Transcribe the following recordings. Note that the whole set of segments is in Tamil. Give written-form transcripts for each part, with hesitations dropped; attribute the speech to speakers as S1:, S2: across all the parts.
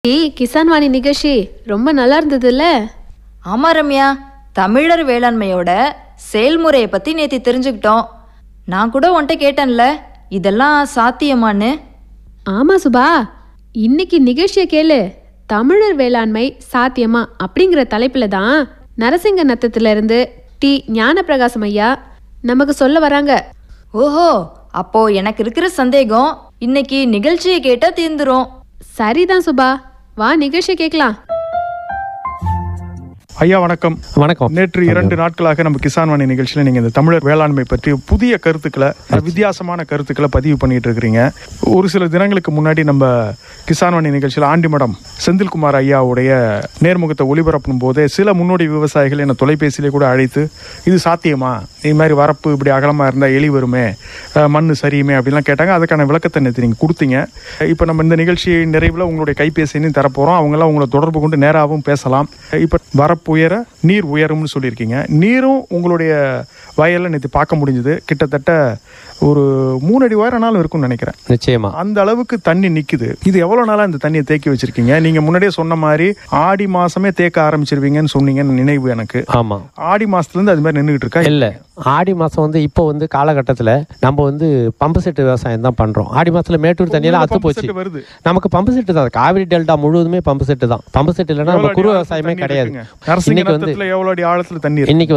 S1: கிசான் வாணி நிகழ்ச்சி ரொம்ப நல்லா இருந்ததுல்ல?
S2: ஆமா ரம்யா, தமிழர் வேளாண்மையோட செயல்முறையை பத்தி நேத்தி தெரிஞ்சுக்கிட்டோம். நான் கூட உன்கிட்ட கேட்டேன்ல, இதெல்லாம் சாத்தியமான்னு.
S1: ஆமா சுபா, இன்னைக்கு நிகழ்ச்சியை கேளு. தமிழர் வேளாண்மை சாத்தியமா அப்படிங்கிற தலைப்புல தான் நரசிங்க நத்தத்துல இருந்து டி ஞானப்பிரகாசம் ஐயா நமக்கு சொல்ல வராங்க.
S2: ஓஹோ, அப்போ எனக்கு இருக்கிற சந்தேகம் இன்னைக்கு நிகழ்ச்சியை கேட்டா தீர்ந்துரும்.
S1: சரிதான் சுபா, வா நிகழ்ச்சியை கேட்கலாம்.
S3: ஐயா வணக்கம்.
S4: வணக்கம்.
S3: நேற்று 2 நாட்களாக நம்ம கிசான் வாணி நிகழ்ச்சியில் நீங்கள் இந்த தமிழர் வேளாண்மை பற்றி புதிய கருத்துக்களை, வித்தியாசமான கருத்துக்களை பதிவு பண்ணிட்டு இருக்கிறீங்க. ஒரு சில தினங்களுக்கு முன்னாடி நம்ம கிசான் வாணி நிகழ்ச்சியில் ஆண்டிமடம் செந்தில்குமார் ஐயாவுடைய நேர்முகத்தை ஒளிபரப்பும் போதே சில முன்னோடி விவசாயிகள் என்னை தொலைபேசியிலே கூட அழைத்து, இது சாத்தியமா, இது மாதிரி வரப்பு இப்படி அகலமாக இருந்தால் எலி வருமே, மண் சரியுமே அப்படின்லாம் கேட்டாங்க. அதுக்கான விளக்கத்தை நேற்று நீங்கள் கொடுத்தீங்க. இப்போ நம்ம இந்த நிகழ்ச்சி நிறைவில் உங்களுடைய கைபேசியும் தரப்போகிறோம். அவங்களாம் உங்களை தொடர்பு கொண்டு நேராகவும் பேசலாம். இப்போ வரப்பு உயர நீர் உயரும்னு சொல்லியிருக்கீங்க. நீரும் உங்களுடைய வயலில் நேற்று பார்க்க முடிஞ்சது. கிட்டத்தட்ட ஒரு 3 அடி உயரனாலும் இருக்கும்னு நினைக்கிறேன்.
S4: நிச்சயமா
S3: அந்த அளவுக்கு தண்ணி நிக்குது. இது எவ்வளவு நாளா இந்த தண்ணியை தேக்கி வச்சிருக்கீங்க? நீங்க முன்னாடியே சொன்ன மாதிரி ஆடி மாசமே தேக்க ஆரம்பிச்சிருவீங்கன்னு சொன்னீங்கன்னு நினைவு எனக்கு.
S4: ஆமா,
S3: ஆடி மாசத்துல இருந்து அது மாதிரி நின்றுட்டு இருக்கா?
S4: இல்ல, ஆடி மாசம் இப்போ காலகட்டத்தில் நம்ம பம்பு செட்டு விவசாயம் தான் பண்றோம். ஆடி மாசத்துல மேட்டூர் தண்ணியெல்லாம் அத்து போச்சு.
S3: வருது.
S4: நமக்கு பம்பு செட்டு தான், காவிரி டெல்டா முழுவதுமே பம்பு செட்டு தான். பம்பு செட்டு இல்லைன்னா நம்ம குறு விவசாயமே கிடையாது.
S3: இன்னைக்கு எவ்வளவு அடி ஆழத்துல தண்ணி?
S4: இன்னைக்கு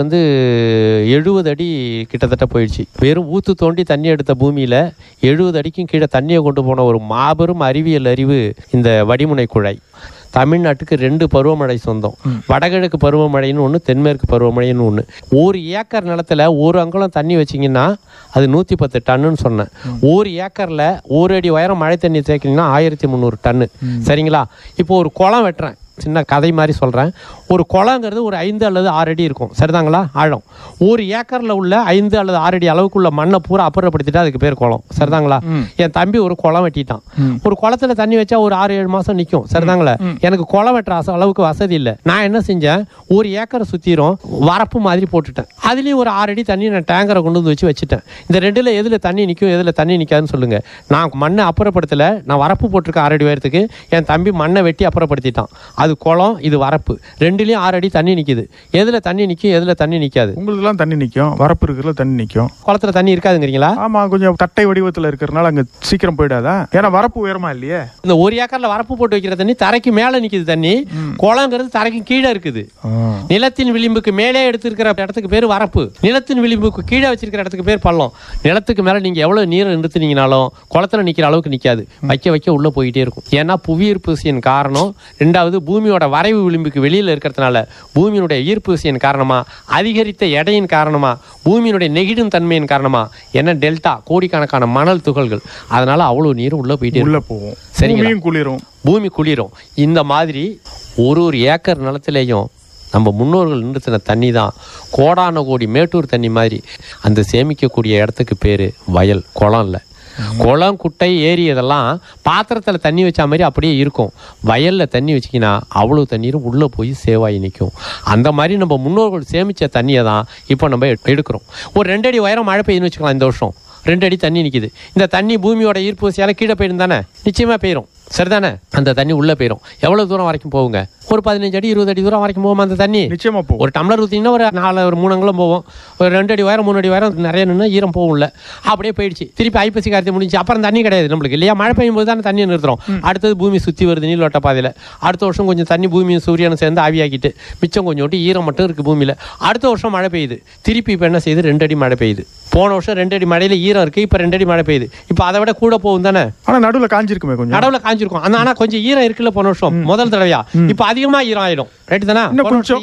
S4: 70 அடி கிட்டத்தட்ட போயிடுச்சு. வெறும் ஊத்து தோண்டி தண்ணி எடுத்த பூமியில 70 அடிக்கும் கீழே தண்ணியை கொண்டு போன ஒரு மாபெரும் அறிவியல் அறிவு இந்த வடிமுனை குழாய். தமிழ்நாட்டுக்கு 2 பருவமழை சொந்தம். வடகிழக்கு பருவமழைன்னு ஒன்று, தென்மேற்கு பருவமழைன்னு ஒன்று. 1 ஏக்கர் நிலத்துல 1 அங்குலம் தண்ணி வச்சிங்கன்னா அது 110 டன்னுன்னு சொன்னேன். 1 ஏக்கரில் 1 அடி உயரம் மழை தண்ணி தேக்கினீங்கன்னா 1300 டன்னு. சரிங்களா? இப்போ ஒரு குளம் வெட்டுறேன், சின்ன கதை மாதிரி சொல்கிறேன். ஒரு குளங்கிறது ஒரு 5 அல்லது 6 அடி இருக்கும். சரிதாங்களா? ஆழம் 1 ஏக்கரில் உள்ள 5 அல்லது 6 அடி அளவுக்குள்ள மண்ணை பூரா அப்புறப்படுத்திட்டு அதுக்கு பேர் குளம். சரிதாங்களா? என் தம்பி ஒரு குளம் வெட்டிட்டான். ஒரு குளத்துல தண்ணி வச்சா ஒரு 6-7 மாதம் நிற்கும். சரிதாங்களா? எனக்கு குளம் வெட்டுற அளவுக்கு வசதி இல்லை. நான் என்ன செஞ்சேன், 1 ஏக்கரை சுற்றிரும் வரப்பு மாதிரி போட்டுட்டேன். அதுலேயும் ஒரு 6 அடி தண்ணி நான் டேங்கரை கொண்டு வந்து வச்சுட்டேன். இந்த 2ல் எதில் தண்ணி நிற்கும், எதில் தண்ணி நிற்காதுன்னு சொல்லுங்க. நான் மண்ணை அப்புறப்படுத்தலை, நான் வரப்பு போட்டிருக்கேன் 6 அடி உயரத்துக்கு. என் தம்பி மண்ணை வெட்டி அப்புறப்படுத்திட்டான். அது குளம், இது வரப்பு. 2லையும் 6 அடி தண்ணி நிக்குது. எதுல தண்ணி நிக்கும், எதுல தண்ணி நிக்காது?
S3: உங்களுக்குலாம் தண்ணி நிக்கும், வரப்பு இருக்கிறதுல தண்ணி நிக்கும்.
S4: குளத்துல தண்ணி இருக்காதுங்கிறீங்களா?
S3: ஆமா, கொஞ்சம் தட்டை வடிவத்துல இருக்கிறதுனால அங்க சீக்கிரம் போயிடாதா? ஏன்னா வரப்பு உயரமா இல்லையே.
S4: இந்த 1 ஏக்கர்ல வரப்பு போட்டு வைக்கிற தண்ணி தரைக்கு மேல நிக்குது. தண்ணி குளங்கிறது தரைக்கு கீழே இருக்குது. நிலத்தின் விளிம்புக்கு மேலே எடுத்திருக்கிற இடத்துக்கு பேர் வரப்பு, நிலத்தின் விளிம்புக்கு கீழே வச்சிருக்கிற இடத்துக்கு பேர் பள்ளம். நிலத்துக்கு மேல நீங்க எவ்வளவு நீர் நிறுத்தினீங்கனாலும் குளத்துல நிக்கிற அளவுக்கு நிக்காது. வைக்க உள்ள போயிட்டே இருக்கும். ஏன்னா புவியீர்ப்பு விசையின் காரணம். 2வது பூமியோட வரைவு விளிம்புக்கு வெளியில் இருக்கிறதுனால, பூமியினுடைய ஈர்ப்பு விசையின் காரணமா, அதிகரித்த எடையின் காரணமா, பூமியினுடைய நெகிழும் தன்மையின் காரணமா, என்ன டெல்டா கோடிக்கணக்கான மணல் துகள்கள், அதனால அவ்வளவு நீரும் உள்ள போயிட்டே உள்ள போகும். சரிங்களா? பூமி குளிரும். இந்த மாதிரி ஒரு ஏக்கர் நிலத்திலேயும் நம்ம முன்னோர்கள் நிறுத்தின தண்ணி தான் கோடான கோடி மேட்டூர் தண்ணி மாதிரி. அந்த சேமிக்கக்கூடிய இடத்துக்கு பேரு வயல், குளம் இல்லை. குளம், குட்டை, ஏரி இதெல்லாம் பாத்திரத்தில் தண்ணி வச்ச மாதிரி அப்படியே இருக்கும். வயலில் தண்ணி வச்சிக்கினா அவ்வளோ தண்ணீரும் உள்ளே போய் சேவாகி நிற்கும். அந்த மாதிரி நம்ம முன்னோர்கள் சேமித்த தண்ணியை தான் இப்போ நம்ம எடுக்கிறோம். ஒரு 2 அடி உயரம் மழை பெய்யுன்னு வச்சுக்கலாம். இந்த வருஷம் 2 அடி தண்ணி நிற்கிது. இந்த தண்ணி பூமியோட ஈர்ப்பு விசையால் கீழே போயிடும் தானே? நிச்சயமாக போயிடும். சரிதானே? அந்த தண்ணி உள்ளே போயிடும். எவ்வளோ தூரம் வரைக்கும் போகுங்க? ஒரு 15 அடி 20 அடி தூரம் வரைக்கும் போகும் அந்த தண்ணி. நிச்சயமா போகும். ஒரு டம்ளர் ஊற்றிங்கன்னா ஒரு 3 அங்குலம் போகும். ஒரு 2 அடி உயரம் 3 அடி உயரம் நிறைய நின்று ஈரம் போகும்ல. அப்படியே போயிடுச்சு. திருப்பி ஐப்பசி கார்த்திகை முடிஞ்சு அப்புறம் தண்ணி கிடையாது நம்மளுக்கு, இல்லையா? மழை பெய்யும் போது தானே தண்ணியை நிறுத்துறோம். அடுத்தது பூமி சுற்றி வருது நீள்வட்ட பாதையில். அடுத்த வருஷம் கொஞ்சம் தண்ணி பூமியும் சூரியனும் சேர்ந்து ஆவியாக்கிட்டு மிச்சம் கொஞ்சம் விட்டு ஈரம் மட்டும் இருக்குது பூமியில். அடுத்த வருஷம் மழை பெய்யுது. திருப்பி இப்போ என்ன செய்யுது? 2 அடி மழை பெய்யுது. போன வருஷம் 2 அடி மழையில் ஈரம் இருக்குது. இப்போ 2 அடி மழை பெய்யுது. இப்போ அதை விட கூட போகும் தானே? ஆனால் நடுவில் காஞ்சிருக்குமே, கொஞ்சம் நடுவில் காஞ்சிருக்கும். ஆனால் கொஞ்சம் ஈரம் இருக்குல்ல போன வருஷம் முதல் தடவையா. இப்போ அதிகமாக ஈரம் ஆயிடும். ரைட்டு தானே? இன்னும் கொஞ்சம்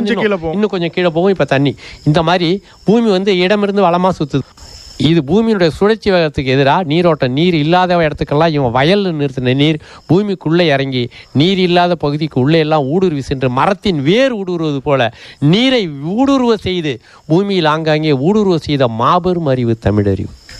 S4: கீழே போகும். இப்போ தண்ணி இந்த மாதிரி பூமி இடமிருந்து வளமாக சுற்றுது. இது பூமியினுடைய சுழற்சி வேகத்துக்கு எதிராக நீரோட்டம். நீர் இல்லாத இடத்துக்கெல்லாம் இவன் வயலில் நிறுத்தின நீர் பூமிக்குள்ளே இறங்கி நீர் இல்லாத பகுதிக்கு உள்ளே எல்லாம் ஊடுருவி சென்று மரத்தின் வேர் ஊடுருவது போல நீரை ஊடுருவ செய்து பூமியில் ஆங்காங்கே ஊடுருவ செய்த மாபெரும் அறிவு தமிழறிவு.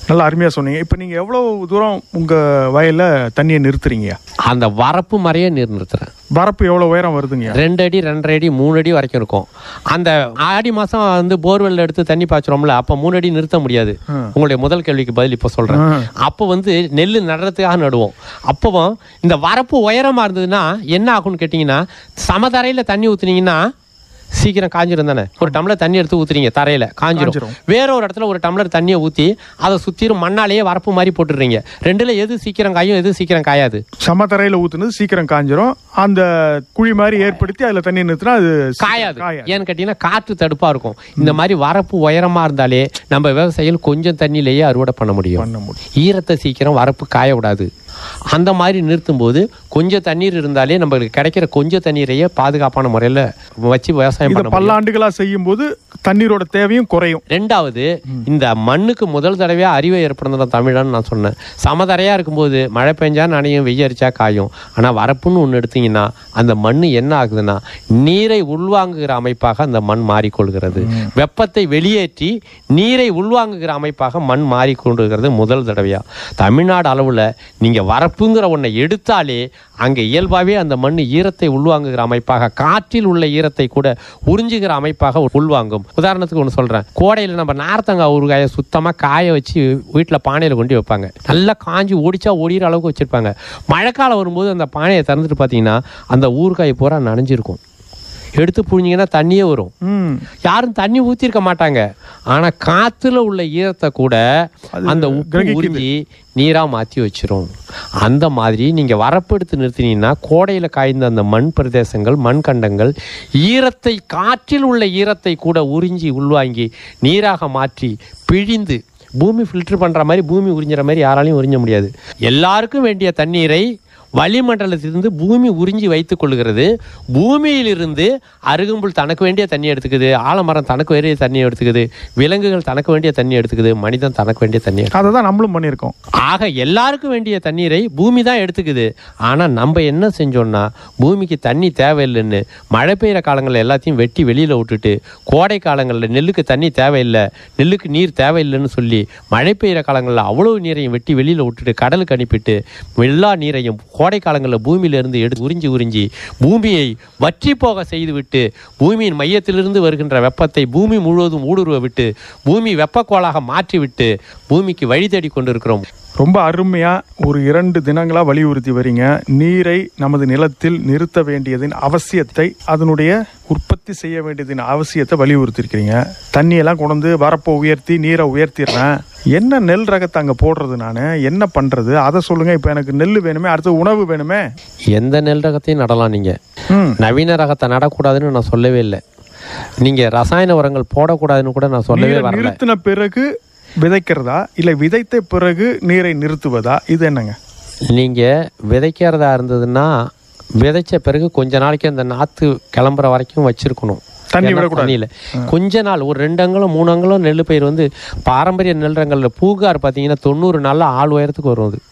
S3: நல்லா அருமையாக சொன்னீங்க. இப்போ நீங்கள் எவ்வளோ தூரம் உங்கள் வயலில் தண்ணியை நிறுத்துறீங்க?
S4: அந்த வரப்பு மறைய நீர் நிறுத்துறேன்.
S3: வரப்பு எவ்வளோ உயரம் வருதுங்க?
S4: 2 அடி 2.5 அடி 3 அடி வரைக்கும் இருக்கும். அந்த ஆடி மாசம் வந்து போர்வெல்ல எடுத்து தண்ணி பாய்ச்சுறோம்ல, அப்போ 3 அடி நிறுத்த முடியாது. உங்களுடைய முதல் கேள்விக்கு பதில் இப்போ சொல்றேன். அப்போ வந்து நெல் நடுறதுக்காக நடுவோம். அப்போ இந்த வரப்பு உயரமா இருந்ததுன்னா என்ன ஆகும்னு கேட்டீங்கன்னா, சமதரையில தண்ணி ஊத்துனீங்கன்னா சீக்கிரம் காஞ்சிரும் தானே. ஒரு டம்ளர் தண்ணி எடுத்து ஊத்துறீங்க, தரையில காஞ்சிரும். வேற ஒரு இடத்துல ஒரு டம்ளர் தண்ணியை ஊற்றி அதை சுற்றிரும் மண்ணாலேயே வரப்பு மாதிரி போட்டுடுறீங்க. ரெண்டுல எது சீக்கிரம் காயும், எது சீக்கிரம் காயாது?
S3: சமதரையில ஊத்துனது சீக்கிரம் காஞ்சிரும். அந்த குழி மாதிரி ஏற்படுத்தி அதுல தண்ணி நிறுத்தினா அது
S4: காயாது. ஏன்னு கேட்டீங்கன்னா காற்று தடுப்பா இருக்கும். இந்த மாதிரி வரப்பு உயரமா இருந்தாலே நம்ம விவசாயிகள் கொஞ்சம் தண்ணியிலேயே அறுவடை பண்ண முடியும். ஈரத்தை சீக்கிரம் வரப்பு காய விடாது. அந்த மாதிரி நிறுத்தும் போது கொஞ்சம் தண்ணீர் இருந்தாலே நம்மளுக்கு கிடைக்கிற கொஞ்சம் தண்ணீரையே பாதுகாப்பான முறையில் வச்சு விவசாயம் பண்ண
S3: பல்லாண்டுகளா செய்யும் போது தண்ணீரோட தேவையும் குறையும்.
S4: ரெண்டாவது, இந்த மண்ணுக்கு முதல் தடவையா அறிவை ஏற்படுத்த தமிழன்னு நான் சொன்னேன். சமதரையா இருக்கும்போது மழை பெஞ்சா நனையும், வெய்யரிச்சா காயும். ஆனா வரப்புன்னு ஒன்று எடுத்தீங்கன்னா அந்த மண் என்ன ஆகுதுன்னா நீரை உள்வாங்குகிற அமைப்பாக அந்த மண் மாறிக்கொள்கிறது. வெப்பத்தை வெளியேற்றி நீரை உள்வாங்குகிற அமைப்பாக மண் மாறிக்கொண்டிருக்கிறது முதல் தடவையா. தமிழ்நாடு அளவுல நீங்க வரப்புங்கிற ஒன்றை எடுத்தாலே அங்கே இயல்பாகவே அந்த மண் ஈரத்தை உள்வாங்குகிற அமைப்பாக, காற்றில் உள்ள ஈரத்தை கூட உறிஞ்சுகிற அமைப்பாக உள்வாங்கும். உதாரணத்துக்கு ஒன்று சொல்கிறேன். கோடையில் நம்ம நார்த்தங்காய் ஊறுகாயை சுத்தமாக காய வச்சு வீட்டில் பானையில் கொண்டு வைப்பாங்க. நல்லா காஞ்சி ஓடிச்சா ஓடிற அளவுக்கு வச்சுருப்பாங்க. மழைக்காலம் வரும்போது அந்த பானையை திறந்துட்டு பார்த்தீங்கன்னா அந்த ஊறுகாய் பூரா நனைஞ்சிருக்கும். எடுத்து புழிஞ்சிங்கன்னா தண்ணியே வரும். யாரும் தண்ணி ஊற்றிருக்க மாட்டாங்க. ஆனால் காற்றுல உள்ள ஈரத்தை கூட அந்த உப்பு உறிஞ்சி நீராக மாற்றி வச்சிரும். அந்த மாதிரி நீங்கள் வரப்பு எடுத்து நிறுத்தினீங்கன்னா கோடையில் காய்ந்த அந்த மண் பிரதேசங்கள், மண் கண்டங்கள் ஈரத்தை, காற்றில் உள்ள ஈரத்தை கூட உறிஞ்சி உள்வாங்கி நீராக மாற்றி பிழிந்து பூமி ஃபில்டர் பண்ணுற மாதிரி, பூமி உறிஞ்சிற மாதிரி யாராலையும் உறிஞ்ச முடியாது. எல்லாருக்கும் வேண்டிய தண்ணீரை வளிமண்டலத்திலிருந்து பூமி உறிஞ்சி வைத்துக் கொள்கிறது. பூமியிலிருந்து அருகம்புல் தனக்கு வேண்டிய தண்ணி எடுத்துக்குது, ஆலமரம் தனக்கு வேண்டிய தண்ணி எடுத்துக்குது, விலங்குகள் தனக்கு வேண்டிய தண்ணி எடுத்துக்குது, மனிதன் தனக்கு வேண்டிய தண்ணி.
S3: அதை தான் நம்மளும் பண்ணியிருக்கோம்.
S4: ஆக எல்லாருக்கும் வேண்டிய தண்ணீரை பூமி தான் எடுத்துக்குது. ஆனால் நம்ம என்ன செஞ்சோம்னா பூமிக்கு தண்ணி தேவையில்லைன்னு மழை பெய்கிற காலங்களில் எல்லாத்தையும் வெட்டி வெளியில் விட்டுட்டு, கோடை காலங்களில் நெல்லுக்கு தண்ணி தேவையில்லை, நெல்லுக்கு நீர் தேவையில்லைன்னு சொல்லி மழை பெய்கிற காலங்களில் அவ்வளவு நீரையும் வெட்டி வெளியில் விட்டுட்டு கடலுக்கு அனுப்பிட்டு எல்லா நீரையும் கோடை காலங்களில் பூமியிலிருந்து எடுத்து உறிஞ்சி பூமியை வற்றி போக செய்துவிட்டு பூமியின் மையத்திலிருந்து வருகின்ற வெப்பத்தை பூமி முழுவதும் ஊடுருவ விட்டு பூமி வெப்பக்கோளாக மாற்றிவிட்டு பூமிக்கு வழி தேடி கொண்டிருக்கிறோம்.
S3: ரொம்ப அருமையா ஒரு 2 தினங்களா வலியுறுத்தி வரீங்க. நீரை நமது நிலத்தில் நிறுத்த வேண்டியதின் அவசியத்தை, அதனுடைய உற்பத்தி செய்ய வேண்டியதின் அவசியத்தை வலியுறுத்தி இருக்கிறீங்க. தண்ணியெல்லாம் கொண்டு வரப்போ உயர்த்தி நீரை உயர்த்திடுறேன். என்ன நெல் ரகத்தை அங்கே போடுறது, நான் என்ன பண்றது அதை சொல்லுங்க. இப்போ எனக்கு நெல் வேணுமே, அடுத்து உணவு வேணுமே.
S4: எந்த நெல் ரகத்தையும் நடலாம். நீங்க நவீன ரகத்தை நடக்கூடாதுன்னு நான் சொல்லவே இல்லை. நீங்க ரசாயன உரங்கள் போடக்கூடாதுன்னு கூட நான் சொல்லவே வரல.
S3: நிறுத்தின பிறகு விதைக்கிறதா இல்லை விதைத்த பிறகு நீரை நிறுத்துவதா, இது என்னங்க?
S4: நீங்க விதைக்கிறதா இருந்ததுன்னா விதைச்ச பிறகு கொஞ்ச நாளைக்கு அந்த நாற்று கிளம்புற வரைக்கும் வச்சிருக்கணும்.
S3: தண்ணி விடக்கூடாது.
S4: கொஞ்ச நாள் ஒரு 2 அங்குலம் 3 அங்குலம் நெல் பயிர் வந்து பாரம்பரிய நெல் ரகங்கள்ல பூகார் பார்த்தீங்கன்னா 90 நாள்ல ஆள் உயரத்துக்கு வரும். அது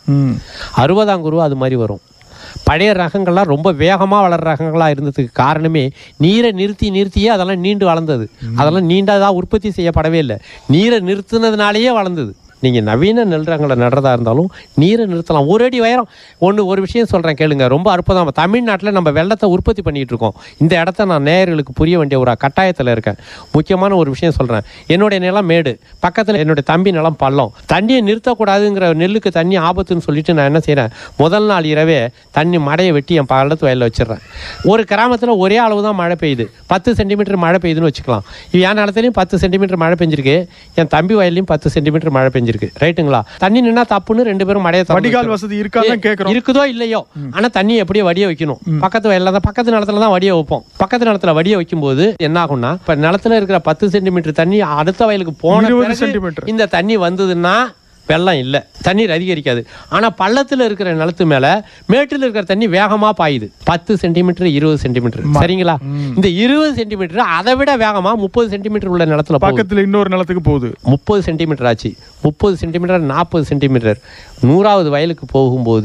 S4: 60 குருவா அது மாதிரி வரும். பழைய ரகங்கள்லாம் ரொம்ப வேகமாக வளர்கிற ரகங்களாக இருந்ததுக்கு காரணமே நீரை நிறுத்தியே அதெல்லாம் நீண்டு வளர்ந்தது. அதெல்லாம் நீண்டதாக உற்பத்தி செய்யப்படவே இல்லை, நீரை நிறுத்தினதுனாலேயே வளர்ந்தது. நீங்கள் நவீன நெல் ரகங்களை நடுறதா இருந்தாலும் நீரை நிறுத்தலாம். 1 அடி உயரம். ஒரு விஷயம் சொல்கிறேன் கேளுங்க, ரொம்ப அற்புதம். தமிழ்நாட்டில் நம்ம வெள்ளத்தை உற்பத்தி பண்ணிகிட்டு இருக்கோம். இந்த இடத்த நான் நேயர்களுக்கு புரிய வேண்டிய ஒரு கட்டாயத்தில் இருக்கேன். முக்கியமான ஒரு விஷயம் சொல்கிறேன். என்னுடைய நிலம் மேடு, பக்கத்தில் என்னுடைய தம்பி நிலம் பள்ளம். தண்ணியை நிறுத்தக்கூடாதுங்கிற, நெல்லுக்கு தண்ணி ஆபத்துன்னு சொல்லிட்டு நான் என்ன செய்கிறேன், முதல் நாள் இரவே தண்ணி மடையை வெட்டி என் பள்ளத்து வயலில் வச்சிடுறேன். ஒரு கிராமத்தில் ஒரே அளவு தான் மழை பெய்யுது, 10 சென்டிமீட்டர் மழை பெய்யுதுன்னு வச்சுக்கலாம். என் நிலத்துலையும் 10 சென்டிமீட்டர் மழை பெஞ்சிருக்கு, என் தம்பி வயல்லையும் 10 சென்டிமீட்டர் மழை பெஞ்சிருக்கு. ரைட்டுங்களா? தண்ணி நின்னா தப்புன்னு 2 பேரும் மழையை
S3: வடிகால் வசதி
S4: இருக்குதோ இல்லையோ, ஆனா தண்ணி எப்படியே வடிய வைக்கணும். பக்கத்து வயல்ல தான், பக்கத்து நிலத்துல தான் வடிய வைப்போம். பக்கத்து நிலத்துல வடிய வைக்கும் போது என்ன ஆகும்னா, இப்ப நிலத்துல இருக்கிற 10 சென்டிமீட்டர் தண்ணி அடுத்த வயலுக்கு போன இந்த தண்ணி வந்ததுன்னா வெள்ளம் இல்லை, தண்ணீர் அதிகரிக்காது. ஆனால் பள்ளத்தில் இருக்கிற நிலத்து மேலே மேட்டில் இருக்கிற தண்ணி வேகமாக பாயுது. 10 சென்டிமீட்டர் 20 சென்டிமீட்டர், சரிங்களா? இந்த 20 சென்டிமீட்டர் அதை விட வேகமாக 30 சென்டிமீட்டர் உள்ள நிலத்துல
S3: பக்கத்தில் இன்னொரு நிலத்துக்கு போகுது.
S4: 30 சென்டிமீட்டர் ஆச்சு, 30 சென்டிமீட்டர் 40 சென்டிமீட்டர் 100வது வயலுக்கு போகும்போது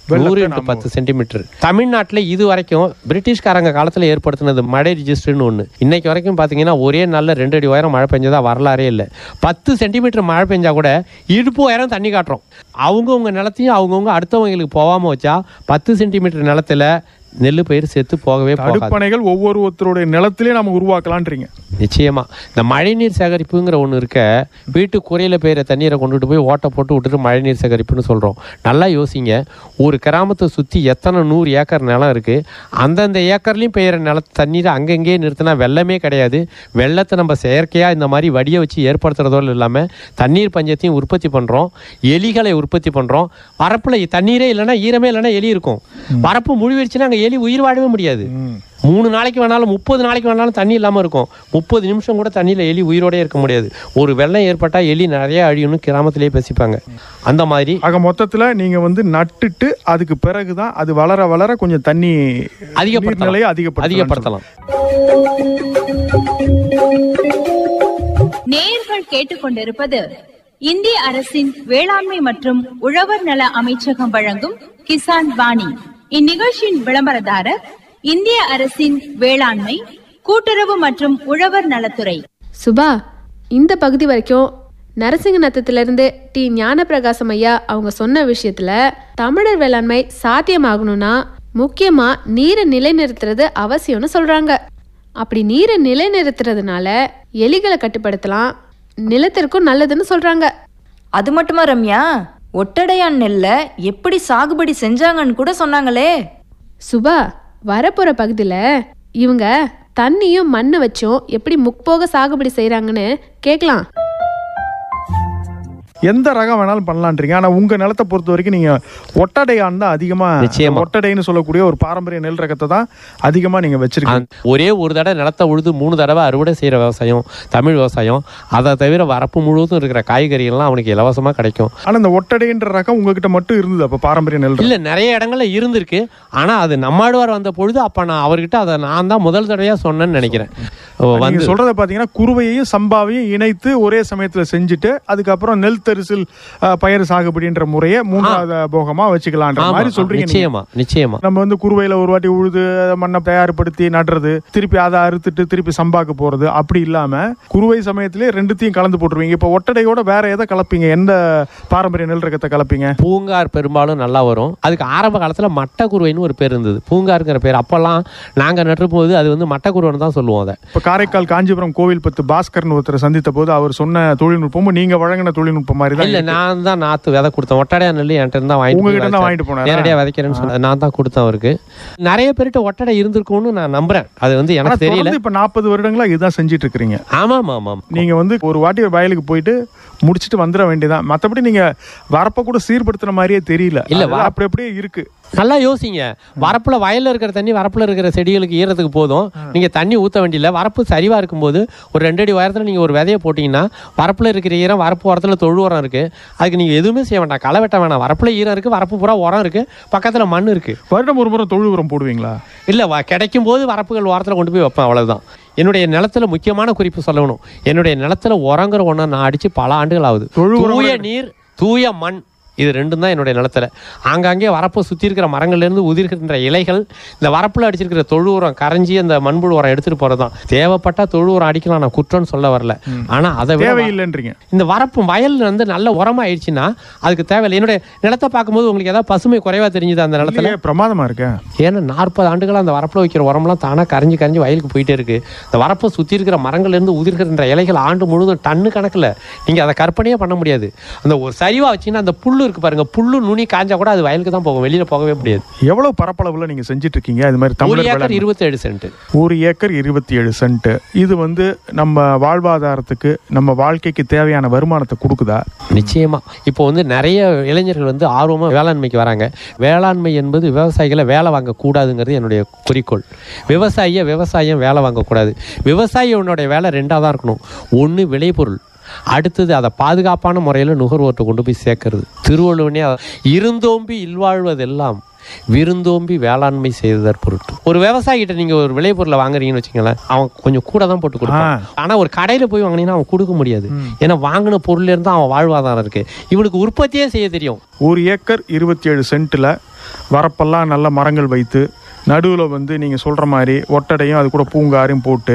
S4: 100 × 10 சென்டிமீட்டர். தமிழ்நாட்டில் இது வரைக்கும் பிரிட்டிஷ்காரங்க காலத்தில் ஏற்படுத்தினது மழை ரிஜிஸ்டர்னு ஒன்று. இன்னைக்கு வரைக்கும் பார்த்தீங்கன்னா ஒரே நாளில் 2 அடி உயரம் மழை பெஞ்சதா வரலாறே இல்லை. 10 சென்டிமீட்டர் மழை பெஞ்சா கூட இடுப்பு உயரம் தண்ணி காட்டுறோம். அவங்கவுங்க நிலத்தையும் அவங்கவுங்க அடுத்தவங்களுக்கு போகாமல் வச்சா 10 சென்டிமீட்டர் நிலத்துல நெல் பயிர் செத்து போகவே போகாது.
S3: தடுப்பணைகள் ஒவ்வொருத்தருடைய நிலத்திலே நம்ம உருவாக்கலான்றீங்க.
S4: நிச்சயமா இந்த மழைநீர் சேகரிப்புங்கிற ஒன்று இருக்க, வீட்டு குறையில பெய்கிற தண்ணீரை கொண்டுட்டு போய் ஓட்டை போட்டு விட்டுட்டு மழைநீர் சேகரிப்புன்னு சொல்கிறோம். நல்லா யோசிங்க, ஒரு கிராமத்தை சுற்றி எத்தனை 100 ஏக்கர் நிலம் இருக்குது. அந்தந்த ஏக்கர்லையும் பெய்கிற நிலத்து தண்ணீரை அங்கங்கேயே நிறுத்தினா வெள்ளமே கிடையாது. வெள்ளத்தை நம்ம செயற்கையாக இந்த மாதிரி வடியை வச்சு ஏற்படுத்துறதோடு இல்லாமல் தண்ணீர் பஞ்சத்தையும் உற்பத்தி பண்ணுறோம், எலிகளை உற்பத்தி பண்ணுறோம். வரப்பில் தண்ணீரே இல்லைன்னா, ஈரமே இல்லைன்னா எலி இருக்கும். வரப்பு முழுவிடுச்சுன்னா அங்கே எலி உயிர் வாழவே முடியாது. 3 நாளைக்கு வேணாலும் 30 நாளைக்கு வேணாலும் தண்ணி இல்லாமல் இருக்கும். 30 நிமிஷம் கூட தண்ணியில் எலி உயிரோடே இருக்க முடியாது. ஒரு வெள்ளம் ஏற்பட்டால் எலி நிறைய அழியும்னு கிராமத்திலேயே பேசிப்பாங்க. அந்த மாதிரி
S3: ஆக மொத்தத்தில் நீங்கள் வந்து நட்டுட்டு அதுக்கு பிறகுதான் அது வளர வளர கொஞ்சம் தண்ணி அதிகப்படுத்தலாம்.
S5: நேயர்கள் கேட்டுக்கொண்டிருப்பது இந்திய அரசின் வேளாண்மை மற்றும் உழவர் நல அமைச்சகம் வழங்கும் கிசான் வாணி. இந்நிகழ்ச்சியின் விளம்பரதாரர் இந்திய அரசின் வேளாண்மை, கூட்டுறவு மற்றும் உழவர் நலத்துறை.
S1: சுபா, இந்த பகுதி வரைக்கும் நரசிங்க நத்தத்திலிருந்து டி ஞானப்பிரகாசம் ஐயா அவங்க சொன்ன விஷயத்துல தமிழர் வேளாண்மை சாத்தியமாகணும்னா முக்கியமா நீரை நிலைநிறுத்துறது அவசியம்னு சொல்றாங்க. அப்படி நீரை நிலைநிறுத்துறதுனால எலிகளை கட்டுப்படுத்தலாம், நிலத்திற்கும் நல்லதுன்னு சொல்றாங்க.
S2: அது மட்டுமா ரம்யா, ஒட்டடையான் நெல்லை எப்படி சாகுபடி செஞ்சாங்கன்னு கூட சொன்னாங்களே.
S1: சுபா, வரப்போற பகுதியில இவங்க தண்ணியும் மண்ணை வச்சும் எப்படி முற்போக சாகுபடி செய்யறாங்கன்னு கேட்கலாம்.
S3: எந்த ரகம் வேணாலும் பண்ணலான்றீங்க. ஆனா உங்க நிலத்தை பொறுத்த வரைக்கும் நீங்க ஒட்டடையான் தான் அதிகமா, ஒட்டடைன்னு சொல்லக்கூடிய ஒரு பாரம்பரிய நெல் ரகத்தை தான் அதிகமா நீங்க வச்சிருக்கீங்க.
S4: ஒரே ஒரு தடவை நிலத்தை உழுது 3 தடவை அறுவடை செய்யற விவசாயம் தமிழ் விவசாயம். அதை தவிர வரப்பு முழுவதும் இருக்கிற காய்கறிகள்லாம் அவனுக்கு இலவசமா கிடைக்கும்.
S3: ஆனா இந்த ஒட்டடைன்ற ரகம் உங்ககிட்ட மட்டும் இருந்தது அப்ப பாரம்பரிய நெல்?
S4: இல்ல, நிறைய இடங்கள்ல இருந்திருக்கு. ஆனா அது நம்மாழ்வார் வந்த பொழுது அப்ப நான் அவர்கிட்ட அதை நான் தான் முதல் தடவையா சொன்னேன்னு நினைக்கிறேன்.
S3: வந்து சொல்றத பாத்தீங்கன்னா குருவையையும் சம்பாவையும் இணைத்து ஒரே சமயத்துல செஞ்சுட்டு அதுக்கப்புறம் நெல் தரிசில் பயிர் சாகுபடின்ற முறையை 3வது போகமா வச்சுக்கலான்ற மாதிரி சொல்றீங்க.
S4: நிச்சயமா நிச்சயமா.
S3: நம்ம வந்து குருவையில ஒரு வாட்டி உழுது மண்ணை தயார்படுத்தி நடுறது, திருப்பி அதை அறுத்துட்டு திருப்பி சம்பாக்கு போறது, அப்படி இல்லாம குருவை சமயத்திலே 2த்தையும் கலந்து போட்டுருவீங்க. இப்ப ஒட்டடையோட வேற எதை கலப்பீங்க? எந்த பாரம்பரிய நெல் ரகத்தை கலப்பீங்க?
S4: பூங்கார் பெரும்பாலும் நல்லா வரும். அதுக்கு ஆரம்ப காலத்துல மட்ட குருவைன்னு ஒரு பேர் இருந்தது. பூங்காருங்கிற பேர் அப்பெல்லாம் நாங்க நட்டு போது அது வந்து மட்ட குருவைன்னு தான் சொல்லுவோம். அதை
S3: இப்ப காரைக்கால் காஞ்சிபுரம் கோவில் பத்து பாஸ்கர்னு ஒருத்தர் சந்தித்த போது அவர் சொன்ன தொழில்நுட்பமும் நீங்க வழங்கின தொழில்நுட்பம் மாதிரி தான்.
S4: இல்ல, நான் தான் நாத்து விதை கொடுத்தேன். ஒட்டடையா நெல் என்கிட்ட இருந்தா வாங்கிட்டு போனேன். நேரடியா விதைக்கிறேன்னு சொன்னேன். நான் தான் கொடுத்தேன் அவருக்கு. நிறைய பேர்கிட்ட ஒட்டடை இருந்திருக்கும்னு நான் நம்புறேன். அது வந்து எனக்கு தெரியல.
S3: இப்ப 40 வருடங்களா இதுதான் செஞ்சிட்டு இருக்கீங்க.
S4: ஆமா ஆமா.
S3: நீங்க வந்து ஒரு வாட்டி வயலுக்கு போயிட்டு முடிச்சுட்டு வந்துட வேண்டியதான். மற்றபடி நீங்க வரப்ப கூட சீர்படுத்துற மாதிரியே தெரியல. இல்ல, அப்படி அப்படியே இருக்கு.
S4: நல்லா யோசிங்க. வரப்புல வயல்ல இருக்கிற தண்ணி வரப்புல இருக்கிற செடிகளுக்கு ஈரத்துக்கு போதும். நீங்க தண்ணி ஊற்ற வேண்டியதில்லை. வரப்பு சரிவா இருக்கும்போது ஒரு 2 அடி உயரத்துல நீங்க ஒரு விதையை போட்டீங்கன்னா வரப்புல இருக்கிற ஈரம், வரப்பு ஓரத்துல தொழு உரம் இருக்கு, அதுக்கு நீங்க எதுவுமே செய்ய வேண்டாம், களை வெட்ட வேணாம். வரப்புல ஈரம் இருக்கு, வரப்பு பூரா உரம் இருக்கு, பக்கத்துல மண் இருக்கு.
S3: வருடம் ஒரு முறை தொழு உரம் போடுவீங்களா?
S4: இல்ல, கிடைக்கும் போது வரப்புகள் ஓரத்துல கொண்டு போய் வைப்பேன், அவ்வளவுதான். என்னுடைய நிலத்துல முக்கியமான குறிப்பு சொல்லணும். என்னுடைய நிலத்துல உரங்கிற ஒண்ணு நான் அடிச்சு பல ஆண்டுகள் ஆகுது. தூய நீர், தூய மண், இது 2 தான் என்னுடைய நிலத்துல. ஆங்காங்கே வரப்பை சுற்றி இருக்கிற மரங்கள்லேருந்து உதிர்கின்ற இலைகள், இந்த வரப்பில் அடிச்சிருக்கிற தொழு உரம் கரைஞ்சி அந்த மண்புழு உரம் எடுத்துகிட்டு போகிறது தான். தேவைப்பட்டா தொழு உரம் அடிக்கலாம், நான் குற்றம்னு சொல்ல வரல. ஆனால் அதை
S3: தேவையில்லைன்றீங்க.
S4: இந்த வரப்பு வயல் வந்து நல்ல உரமாக ஆயிடுச்சுன்னா அதுக்கு தேவையில்லை. என்னுடைய நிலத்தை பார்க்கும்போது உங்களுக்கு ஏதாவது பசுமை குறைவாக தெரிஞ்சுது அந்த நிலத்துல?
S3: பிரமாதமாக இருக்கு.
S4: ஏன்னா 40 ஆண்டுகளாக அந்த வரப்பில் வைக்கிற உரம்லாம் தானாக கரைஞ்சி கரைஞ்சி வயலுக்கு போயிட்டே இருக்கு. இந்த வரப்பை சுற்றி இருக்கிற மரங்கள்லேருந்து உதிர்கின்ற இலைகள் ஆண்டு முழுவதும் டன்னு கணக்கில் நீங்கள் அதை கற்பனையே பண்ண முடியாது. அந்த ஒரு சரிவாக வச்சிங்கன்னா அந்த புல்லு இருக்கு பாருங்க, புல்லு நுனி காஞ்சா கூட அது வயலுக்கு தான் போகும், வெளியில போகவே முடியாது.
S3: எவ்வளவு பரப்பளவுல நீங்க செஞ்சிட்டு இருக்கீங்க? அது மாதிரி
S4: 1 ஏக்கர் 27 சென்ட்.
S3: 1 acre 27 send. இது வந்து நம்ம வாழ்வாதாரத்துக்கு, நம்ம வாழ்க்கைக்கு தேவையான வருமானத்தை கொடுக்குதா?
S4: நிச்சயமா. இப்போ வந்து நிறைய இளைஞர்கள் வந்து ஆர்வமா வேளாண்மைக்கு வராங்க. வேளாண்மை என்பது விவசாயிகளை வேலை வாங்க கூடாதுங்கிறது என்னுடைய குறிக்கோள். விவசாயம் வேலை வாங்கக்கூடாது. விவசாயியோட வேலை 2ஆக தான் இருக்கணும். ஒன்று விளைபொருள், அடுத்தது அதை பாதுகாப்பான முறையில் நுகர்வோர்கிட்ட கொண்டு போய் சேர்க்கறது. திருவள்ளுவனே இருந்தோம்பி இல்வாழ்வதெல்லாம் விருந்தோம்பி வேளாண்மை செய்ததற் பொருட்டு. ஒரு விவசாயிகிட்ட நீங்க ஒரு விளைபொருளை வாங்குறீங்கன்னு வச்சுங்களேன், அவன் கொஞ்சம் கூட தான் போட்டு கொடுப்பான். ஆனா ஒரு கடையில போய் வாங்கினீங்கன்னா அவன் கொடுக்க முடியாது. ஏன்னா வாங்கின பொருள்ல இருந்து அவன் வாழ்வாதாரம் இருக்கு. இவனுக்கு உற்பத்தியே செய்ய தெரியும்.
S3: 1 ஏக்கர் 27 சென்ட்ல வரப்பெல்லாம் நல்ல மரங்கள் வைத்து நடுவில் வந்து நீங்கள் சொல்கிற மாதிரி ஒட்டடையும் அது கூட பூங்காரையும் போட்டு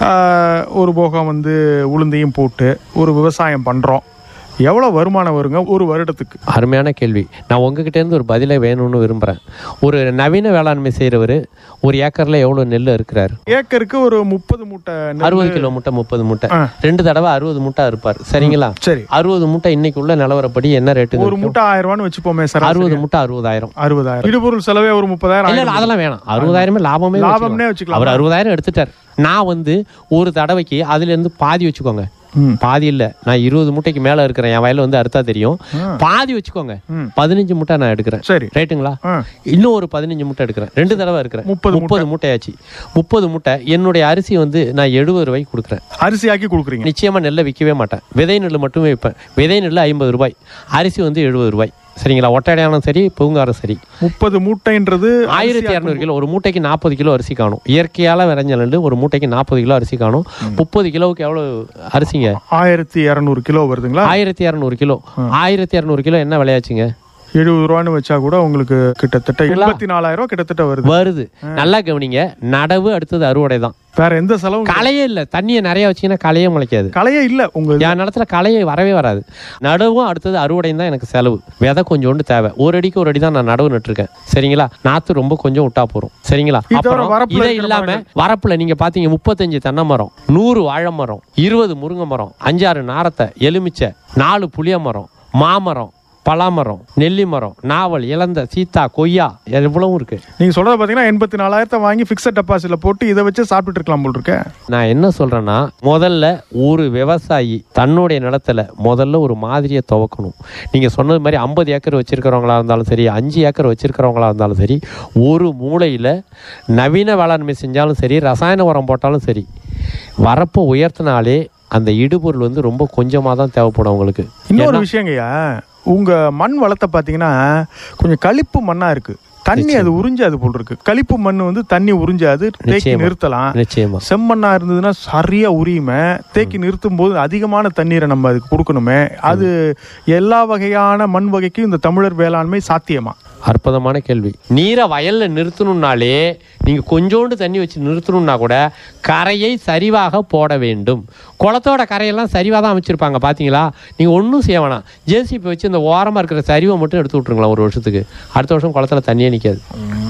S3: ஒரு போகம் வந்து உளுந்தையும் போட்டு ஒரு விவசாயம் பண்ணுறோம். எவ்வளோ வருமானம் வருங்க ஒரு வருடத்துக்கு?
S4: அருமையான கேள்வி. நான் உங்ககிட்ட இருந்து ஒரு பதிலை வேணும்னு விரும்புகிறேன். ஒரு நவீன வேளாண்மை செய்கிறவர் ஒரு ஏக்கரில் எவ்வளோ நெல் இருக்கிறார்?
S3: ஏக்கருக்கு ஒரு 30 மூட்டை,
S4: 60 கிலோ மூட்டை, 30 மூட்டை, 2 தடவை 60 மூட்டை இருப்பார். சரிங்களா?
S3: சரி.
S4: 60 மூட்டை இன்னைக்கு உள்ள நிலவரப்படி என்ன ரேட்டு?
S3: ஒரு மூட்டை 1000 ரூபான்னு வச்சுப்போமே சார்.
S4: 60 மூட்டை 60,000.
S3: இடுபொருள் செலவே ஒரு 30,000.
S4: இல்ல அதெல்லாம் வேணாம். 60,000 லாபம்னே வச்சுக்கலாம். அவர் 60,000 எடுத்துட்டார். நான் வந்து ஒரு தடவைக்கு அதுல இருந்து பாதி வச்சுக்கோங்க. பாதி இல்ல, நான் 20 மூட்டைக்கு மேல இருக்கிறேன். என் வயல வந்து அறுத்தா தெரியும். பாதி வச்சுக்கோங்க. 15 மூட்டை நான் எடுக்கிறேன். சரி, ரைட்டுங்களா? இன்னும் ஒரு 15 மூட்டை எடுக்கிறேன். 2 தடவை இருக்கிறேன். 30 மூட்டையாச்சு. 30 மூட்டை. என்னுடைய அரிசி வந்து நான் 70 ரூபாய்க்கு கொடுக்குறேன்.
S3: அரிசி ஆக்கி கொடுக்குறீங்க?
S4: நிச்சயமா நெல்லை விற்கவே மாட்டேன். விதை நெல் மட்டுமே விற்பேன். விதை நெல் 50 ரூபாய், அரிசி வந்து 70 ரூபாய். சரிங்களா? ஒட்டடையானும் சரி, பூங்காரம் சரி.
S3: 30 மூட்டைன்றது
S4: 1200 கிலோ. ஒரு மூட்டைக்கு 40 கிலோ அரிசி காணும். இயற்கையால விளைஞ்ச நெல் ஒரு மூட்டைக்கு 40 கிலோ அரிசி காணும். 30 கிலோவுக்கு எவ்வளவு அரிசிங்க?
S3: 1200 கிலோ வருதுங்களா?
S4: 1200 கிலோ. 1200 கிலோ என்ன விளையாச்சுங்க?
S3: 70 ரூபான்னு வச்சா கூட உங்களுக்கு கிட்டத்தட்ட 84,000 கிட்டத்தட்ட வருது.
S4: நல்லா கவனிங்க. நடவு அடுத்தது அறுவடை தான்.
S3: வேற எந்த செலவும்
S4: களையே இல்ல. தண்ணியை நிறைய வச்சீங்கன்னா களையே முளைக்காது.
S3: களையே இல்ல. உங்க
S4: என் நிலத்துல களையே வரவே வராது. நடவும் அடுத்தது அறுவடையும் தான் எனக்கு செலவு. விதை கொஞ்சோண்டு தேவை. ஒரு அடிக்கு ஒரு அடி தான் நான் நடவு நட்டுருக்கேன். சரிங்களா? நாத்து ரொம்ப கொஞ்சம் விட்டா போறோம். சரிங்களா? அப்புறம் இதை இல்லாம வரப்புல நீங்க பாத்தீங்க 35 தென்னை மரம், 100 வாழை மரம், 20 முருங்கை மரம், 5-6 நாரத்தை, எலுமிச்சை, 4 புளிய மரம், மாமரம், பலாமரம், நெல்லி மரம், நாவல், இலந்த, சீத்தா, கொய்யா, எவ்வளவும் இருக்கு.
S3: நீங்க சொல்றத பாத்தீங்கன்னா 84,000 வாங்கி பிக்ஸட் டெபாசிட்ல போட்டு இதை வச்சு சாப்பிட்டு இருக்கலாம் போல் இருக்கு.
S4: நான் என்ன சொல்றேன்னா, முதல்ல ஒரு விவசாயி தன்னுடைய நிலத்துல முதல்ல ஒரு மாதிரியை துவக்கணும். நீங்க சொன்னது மாதிரி 50 ஏக்கர் வச்சிருக்கிறவங்களா இருந்தாலும் சரி, 5 ஏக்கர் வச்சிருக்கிறவங்களா இருந்தாலும் சரி, ஒரு மூலையில நவீன வேளாண்மை செஞ்சாலும் சரி, ரசாயன உரம் போட்டாலும் சரி, வரப்போ உயர்த்தினாலே அந்த இடுபொருள் வந்து ரொம்ப கொஞ்சமாக தான் தேவைப்படும் உங்களுக்கு.
S3: இன்னொரு விஷயங்கய்யா, உங்க மண் வளத்தை பார்த்தீங்கன்னா கொஞ்சம் களிப்பு மண்ணா இருக்கு. தண்ணி அது உறிஞ்சாது போல் இருக்கு. களிப்பு மண் வந்து தண்ணி உறிஞ்சாது, தேக்கி நிறுத்தலாம்.
S4: நிச்சயமா.
S3: செம்மண்ணா இருந்ததுன்னா சரியா உரியுமே. தேக்கி நிறுத்தும் போது அதிகமான தண்ணீரை நம்ம அதுக்கு கொடுக்கணுமே. அது எல்லா வகையான மண் வகைக்கும் இந்த தமிழர் வேளாண்மை சாத்தியமா?
S4: அற்புதமான கேள்வி. நீரை வயல்ல நிறுத்தணும்னாலே நீங்க கொஞ்சோண்டு தண்ணி வச்சு நிறுத்தணும்னா கூட கரையை சரிவாக போட வேண்டும். குளத்தோட கரையெல்லாம் சரிவாக தான் அமைச்சிருப்பாங்க. பார்த்தீங்களா? நீங்கள் ஒன்றும் செய்ய வேணாம். ஜேசிபி வச்சு இந்த ஓரமாக இருக்கிற சரிவை மட்டும் எடுத்து விட்ருங்களா ஒரு வருஷத்துக்கு. அடுத்த வருஷம் குளத்துல தண்ணியே நிற்காது.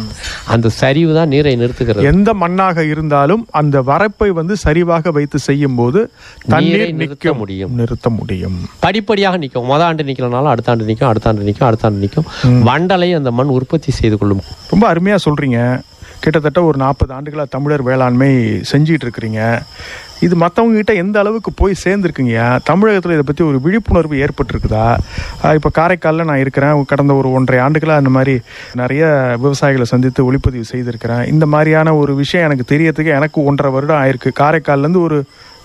S4: அந்த சரிவு தான் நீரை நிறுத்துகிறது.
S3: எந்த மண்ணாக இருந்தாலும் அந்த வரப்பை வந்து சரிவாக வைத்து செய்யும் போது தண்ணீரை நிறுத்த முடியும்.
S4: படிப்படியாக நிற்கும். மொதல் ஆண்டு நிற்கலனாலும் அடுத்த ஆண்டு நிற்கும், அடுத்த ஆண்டு நிற்கும், அடுத்த ஆண்டு நிற்கும். வண்டலை அந்த மண் உற்பத்தி செய்து கொள்ளும்.
S3: ரொம்ப அருமையாக சொல்கிறீங்க. கிட்டத்தட்ட ஒரு 40 ஆண்டுகளாக தமிழர் வேளாண்மை செஞ்சிட்டு இருக்கிறீங்க. இது மற்றவங்க கிட்ட எந்த அளவுக்கு போய் சேர்ந்துருக்குங்க? தமிழகத்தில் இதை பற்றி ஒரு விழிப்புணர்வு ஏற்பட்டிருக்குதா? இப்போ காரைக்காலில் நான் இருக்கிறேன். கடந்த ஒரு 1.5 ஆண்டுகளாக அந்த மாதிரி நிறைய விவசாயிகளை சந்தித்து ஒளிப்பதிவு செய்திருக்கிறேன். இந்த மாதிரியான ஒரு விஷயம் எனக்கு தெரியறதுக்கு எனக்கு 1.5 வருடம் ஆயிருக்கு. காரைக்கால்லேருந்து ஒரு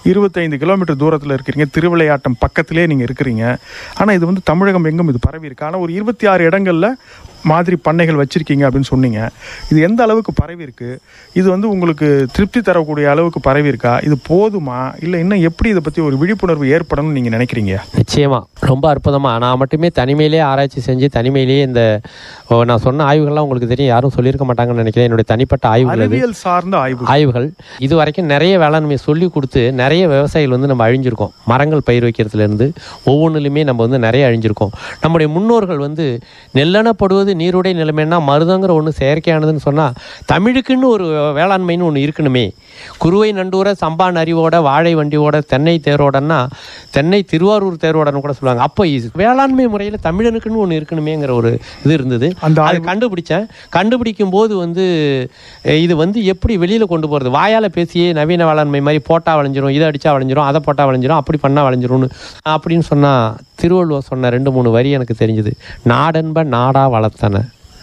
S3: 25 கிலோமீட்டர் தூரத்தில் இருக்கிறீங்க. திருவிளையாட்டம் பக்கத்திலே நீங்கள் இருக்கிறீங்க. ஆனால் இது வந்து தமிழகம் எங்கும் இது பரவி இருக்கு. ஆனால் ஒரு 26 இடங்களில் மாதிரி பண்ணைகள் வச்சுருக்கீங்க அப்படின்னு சொன்னீங்க. இது எந்த அளவுக்கு பரவி இருக்கு? இது வந்து உங்களுக்கு திருப்தி தரக்கூடிய அளவுக்கு பரவி இருக்கா? இது போதுமா? இல்லை இன்னும் எப்படி இதை பற்றி ஒரு விழிப்புணர்வு ஏற்படணும்னு நீங்கள் நினைக்கிறீங்க?
S4: நிச்சயமா ரொம்ப அற்புதமாக. நான் மட்டுமே தனிமையிலேயே ஆராய்ச்சி செஞ்சு தனிமையிலேயே இந்த நான் சொன்ன ஆய்வுகள்லாம் உங்களுக்கு தெரியும், யாரும் சொல்லியிருக்க மாட்டாங்கன்னு நினைக்கிறேன். என்னுடைய தனிப்பட்ட ஆய்வுகள்,
S3: சார்ந்த ஆய்வுகள்
S4: இது வரைக்கும் நிறைய வேளாண்மை சொல்லி கொடுத்து நிறைய விவசாயிகள் வந்து நம்ம அழிஞ்சிருக்கோம். மரங்கள் பயிர் வைக்கிறதுலேருந்து ஒவ்வொன்றுலையுமே நம்ம வந்து நிறைய அழிஞ்சிருக்கோம். நம்முடைய முன்னோர்கள் வந்து நெல்லெனப்படுவது நீருடைய நிலைமைன்னா மருதங்கிற ஒன்று செயற்கையானதுன்னு சொன்னால் தமிழுக்குன்னு ஒரு வேளாண்மைன்னு ஒன்று இருக்கணுமே. குருவை நண்டூர சம்பா நரிவோட வாழை வண்டியோட தென்னை தேரோடன்னா தென்னை திருவாரூர் தேரோடன்னு கூட சொல்லுவாங்க. அப்போ வேளாண்மை முறையில் தமிழனுக்குன்னு ஒன்று இருக்கணுமேங்கிற ஒரு இது இருந்தது. அது கண்டுபிடிச்சேன். கண்டுபிடிக்கும் போது வந்து இது வந்து எப்படி வெளியில் கொண்டு போகிறது? வாயால் பேசியே நவீன வேளாண்மை மாதிரி போட்டால் வளைஞ்சிரும், இதை அடித்தா வளைஞ்சிரும், அதை போட்டால் வளைஞ்சிரும், அப்படி பண்ணால் வளைஞ்சிரும்னு அப்படின்னு சொன்னால் திருவள்ளுவர் சொன்ன 2-3 வரி எனக்கு தெரிஞ்சுது. நாடென்ப நாடா வளர்த்தன,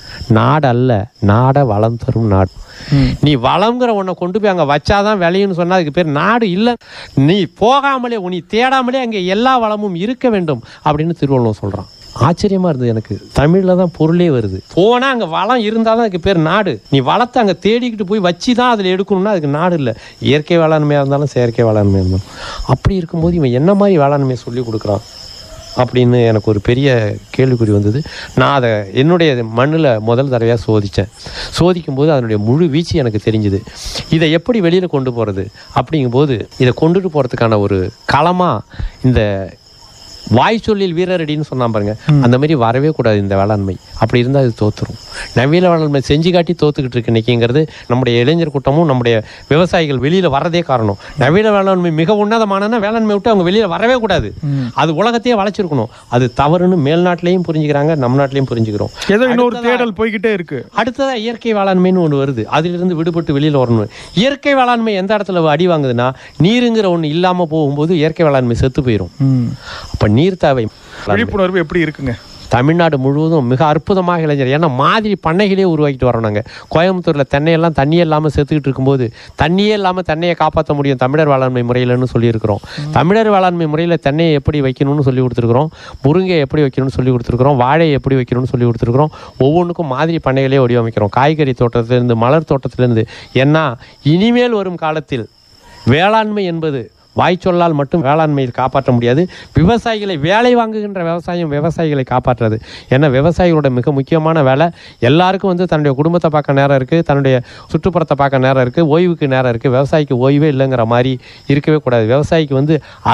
S4: நாடல்ல நாட வளம் தரும் நாடு. நீ வளம்ங்கிற ஒன்றை கொண்டு போய் அங்கே வச்சாதான் விளையுன்னு சொன்னால் அதுக்கு பேர் நாடு இல்லை. நீ போகாமலே, நீ தேடாமலே அங்கே எல்லா வளமும் இருக்க வேண்டும் அப்படின்னு திருவள்ளுவர் சொல்கிறான். ஆச்சரியமாக இருந்தது எனக்கு. தமிழில் தான் பொருளே வருது. போனால் அங்கே வளம் இருந்தால் தான் அதுக்கு பேர் நாடு. நீ வளத்தை அங்கே தேடிக்கிட்டு போய் வச்சு தான் அதில் எடுக்கணும்னா அதுக்கு நாடு இல்லை. இயற்கை வேளாண்மையாக இருந்தாலும் செயற்கை வேளாண்மையாக இருந்தாலும். அப்படி இருக்கும்போது இவன் என்ன மாதிரி வேளாண்மையை சொல்லி கொடுக்குறான் அப்படின்னு எனக்கு ஒரு பெரிய கேள்விக்குறி வந்தது. நான் அதை என்னுடைய மண்ணில் முதல் தடவையாக சோதிக்கும்போது அதனுடைய முழு வீச்சு எனக்கு தெரிஞ்சுது. இதை எப்படி வெளியில் கொண்டு போகிறது அப்படிங்கும்போது இதை கொண்டுட்டு போகிறதுக்கான ஒரு களமாக இந்த வாய் சொல்லில் வீரரடின்னு சொன்னான் பாருங்க, அந்த மாதிரி வரவே கூடாது இந்த வேளாண்மை. அப்படி இருந்தால் அது தோற்றுரும். நவீன வேளாண்மை செஞ்சு காட்டி தோத்துக்கிட்டு இருக்கு இன்னைக்குங்கிறது நம்முடைய இளைஞர் கூட்டமும் நம்முடைய விவசாயிகள் வெளியில் வரதே காரணம். நவீன வேளாண்மை மிக உன்னதமான வேளாண்மை விட்டு அவங்க வெளியில் வரவே கூடாது. அது உலகத்தையே வளைச்சிருக்கணும். அது தவறுன்னு மேல்நாட்டிலையும் புரிஞ்சுக்கிறாங்க, நம் நாட்டிலையும் புரிஞ்சுக்கிறோம்.
S3: ஏதோ இன்னொரு தேடல் போய்கிட்டே இருக்கு.
S4: அடுத்ததா இயற்கை வேளாண்மைன்னு ஒன்று வருது. அதிலிருந்து விடுபட்டு வெளியில் வரணும். இயற்கை வேளாண்மை எந்த இடத்துல அடி வாங்குதுன்னா, நீருங்கிற ஒன்று இல்லாமல் போகும்போது இயற்கை வேளாண்மை செத்து போயிடும். அப்போ நீர் தேவை.
S3: விழிப்புணர்வு எப்படி இருக்குங்க?
S4: தமிழ்நாடு முழுவதும் மிக அற்புதமாக இளைஞர். ஏன்னா மாதிரி பண்ணைகளே உருவாக்கிட்டு வரோம் நாங்கள். கோயம்புத்தூரில் தென்னையெல்லாம் தண்ணியே இல்லாமல் செத்துக்கிட்டு இருக்கும்போது தண்ணியே இல்லாமல் தென்னையை காப்பாற்ற முடியும் தமிழர் வேளாண்மை முறையில்னு சொல்லியிருக்கிறோம். தமிழர் வேளாண்மை முறையில் தென்னையை எப்படி வைக்கணும்னு சொல்லி கொடுத்துருக்குறோம். முருங்கை எப்படி வைக்கணும்னு சொல்லி கொடுத்துருக்குறோம். வாழையை எப்படி வைக்கணும்னு சொல்லி கொடுத்துருக்குறோம். ஒவ்வொன்றுக்கும் மாதிரி பண்ணைகளே வடிவமைக்கிறோம். காய்கறி தோட்டத்திலேருந்து மலர் தோட்டத்திலேருந்து. ஏன்னா இனிமேல் வரும் காலத்தில் வேளாண்மை என்பது வாய்ச்சொல்லால் மட்டும் வேளாண்மையில் காப்பாற்ற முடியாது. விவசாயிகளை வேலை வாங்குகின்ற விவசாயிகளை காப்பாற்றுறது. ஏன்னா விவசாயிகளோட மிக முக்கியமான வேலை, எல்லாருக்கும் தன்னுடைய குடும்பத்தை பார்க்க நேரம் இருக்குது, தன்னுடைய சுற்றுப்புறத்தை பார்க்க நேரம் இருக்குது, ஓய்வுக்கு நேரம் இருக்குது. விவசாயிக்கு ஓய்வே இல்லைங்கிற மாதிரி இருக்கவே கூடாது. விவசாயிக்கு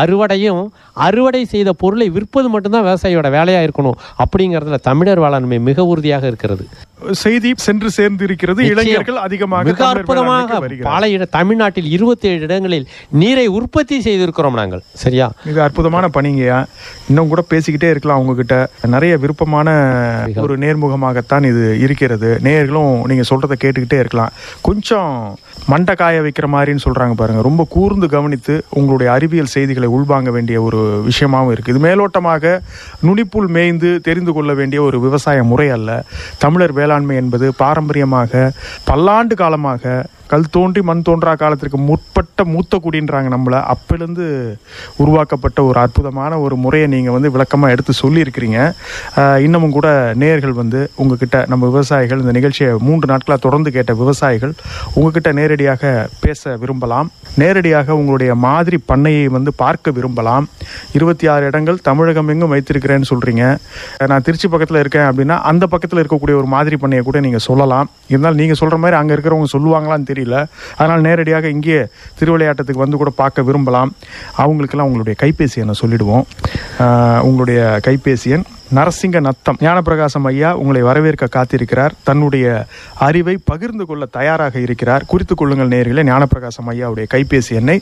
S4: அறுவடை செய்த பொருளை விற்பது மட்டும்தான் விவசாயியோட வேலையாக இருக்கணும். அப்படிங்கிறதுல தமிழர் வேளாண்மை மிக உறுதியாக இருக்கிறது.
S3: செய்தி சென்று சேர்ந்து இருக்கிறது. இளைஞர்கள் அதிகமாக
S4: மிக அற்புதமாக தமிழ்நாட்டில் 27 இடங்களில் நீரை உற்பத்தி செய்திருக்கிறோம் நாங்கள். சரியா?
S3: மிக அற்புதமான பணிங்கயா. இன்னும் கூட பேசிக்கிட்டே இருக்கலாம். உங்ககிட்ட நிறைய விருப்பமான ஒரு நேர்முகமாகத்தான் இது இருக்கிறது. நேயர்களும் நீங்க சொல்றதை கேட்டுக்கிட்டே இருக்கலாம். கொஞ்சம் மண்டை காய வைக்கிற மாதிரின்னு சொல்றாங்க பாருங்க. ரொம்ப கூர்ந்து கவனித்து உங்களுடைய அறிவியல் செய்திகளை உள்வாங்க வேண்டிய ஒரு விஷயமாகவும் இருக்கு. இது மேலோட்டமாக நுனிப்புள் மேய்ந்து தெரிந்து கொள்ள வேண்டிய ஒரு விவசாய முறை அல்ல. தமிழர் வேளாண்மை என்பது பாரம்பரியமாக பல்லாண்டு காலமாக கல் தோன்றி மண் தோன்றா காலத்திற்கு முற்பட்ட மூத்த குடின்றாங்க நம்மளை. அப்பிலிருந்து உருவாக்கப்பட்ட ஒரு அற்புதமான ஒரு முறையை நீங்கள் விளக்கமாக எடுத்து சொல்லியிருக்கிறீங்க. இன்னமும் கூட நேயர்கள் உங்ககிட்ட, நம்ம விவசாயிகள் இந்த நிகழ்ச்சியை 3 நாட்களாக தொடர்ந்து கேட்ட விவசாயிகள் உங்ககிட்ட நேரடியாக பேச விரும்பலாம். நேரடியாக உங்களுடைய மாதிரி பண்ணையை பார்க்க விரும்பலாம். 26 இடங்கள் தமிழகம் எங்கும் வைத்திருக்கிறேன்னு சொல்கிறீங்க. நான் திருச்சி பக்கத்தில் இருக்கேன் அப்படின்னா அந்த பக்கத்தில் இருக்கக்கூடிய ஒரு மாதிரி பண்ணையை கூட நீங்கள் சொல்லலாம். இருந்தாலும் நீங்கள் சொல்கிற மாதிரி அங்கே இருக்கிறவங்க சொல்லுவாங்களான்னு தெரியல. அதனால் நேரடியாக இங்கே திருவிளையாட்டத்துக்கு கூட பார்க்க விரும்பலாம். அவங்களுக்கெல்லாம் உங்களுடைய கைபேசி எண்ணை சொல்லிடுவோம். உங்களுடைய கைபேசி எண் நரசிங்க நத்தம். ஞானப்பிரகாசம் ஐயா உங்களை வரவேற்க காத்திருக்கிறார். தன்னுடைய அறிவை பகிர்ந்து கொள்ள தயாராக இருக்கிறார். குறித்துக் கொள்ளுங்கள் நேயர்களே. ஞானப்பிரகாசம் ஐயாவுடைய கைபேசி எண்ணை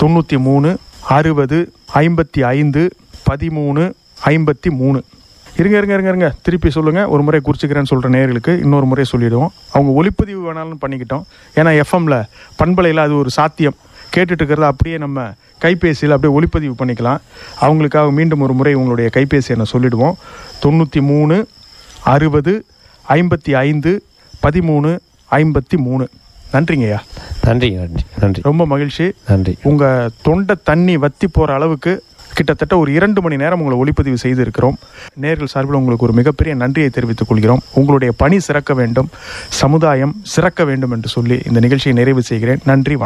S3: 93 60 55 13 53. இருங்க திருப்பி சொல்லுங்க. ஒரு முறை குறிச்சிக்கிறேன்னு சொல்ற நேயர்களுக்கு இன்னொரு முறை சொல்லிடுவோம். அவங்க ஒளிப்பதிவு வேணாலும் பண்ணிக்கிட்டோம். ஏன்னா எஃப்எம்ல பண்பலையில் அது ஒரு சாத்தியம். கேட்டுட்டு இருக்கிறத அப்படியே நம்ம கைபேசியில் அப்படியே ஒளிப்பதிவு பண்ணிக்கலாம். அவங்களுக்காக மீண்டும் ஒரு முறை உங்களுடைய கைபேசி என்ன சொல்லிடுவோம். 93 60 55 13 53. நன்றிங்கய்யா.
S4: நன்றி.
S3: ரொம்ப மகிழ்ச்சி.
S4: நன்றி.
S3: உங்க தொண்டை தண்ணி வத்தி போற அளவுக்கு கிட்டத்தட்ட ஒரு 2 மணி நேரம் உங்களை ஒளிப்பதிவு செய்து இருக்கிறோம். நேர்கள் சார்பில் உங்களுக்கு ஒரு மிகப்பெரிய நன்றியை தெரிவித்துக் கொள்கிறோம். உங்களுடைய பணி சிறக்க வேண்டும், சமுதாயம் சிறக்க வேண்டும் என்று சொல்லி இந்த நிகழ்ச்சியை நிறைவு செய்கிறேன். நன்றி.